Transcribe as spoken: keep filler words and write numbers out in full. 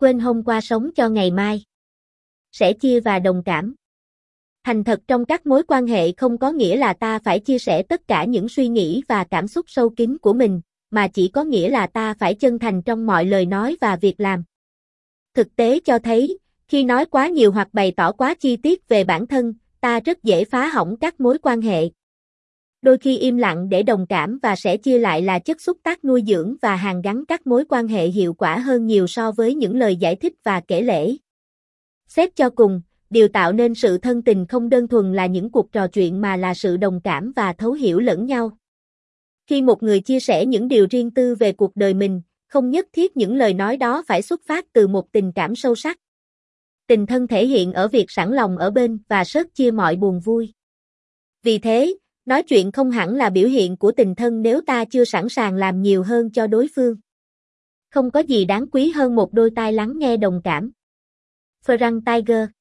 quên hôm qua sống cho ngày mai. Sẻ chia và đồng cảm. Thành thật trong các mối quan hệ không có nghĩa là ta phải chia sẻ tất cả những suy nghĩ và cảm xúc sâu kín của mình, mà chỉ có nghĩa là ta phải chân thành trong mọi lời nói và việc làm. Thực tế cho thấy, khi nói quá nhiều hoặc bày tỏ quá chi tiết về bản thân, ta rất dễ phá hỏng các mối quan hệ. Đôi khi im lặng để đồng cảm và sẻ chia lại là chất xúc tác nuôi dưỡng và hàn gắn các mối quan hệ hiệu quả hơn nhiều so với những lời giải thích và kể lể. Xét cho cùng, điều tạo nên sự thân tình không đơn thuần là những cuộc trò chuyện mà là sự đồng cảm và thấu hiểu lẫn nhau. Khi một người chia sẻ những điều riêng tư về cuộc đời mình, không nhất thiết những lời nói đó phải xuất phát từ một tình cảm sâu sắc. Tình thân thể hiện ở việc sẵn lòng ở bên và sớt chia mọi buồn vui. Vì thế, nói chuyện không hẳn là biểu hiện của tình thân nếu ta chưa sẵn sàng làm nhiều hơn cho đối phương. Không có gì đáng quý hơn một đôi tai lắng nghe đồng cảm. Ferrang Tiger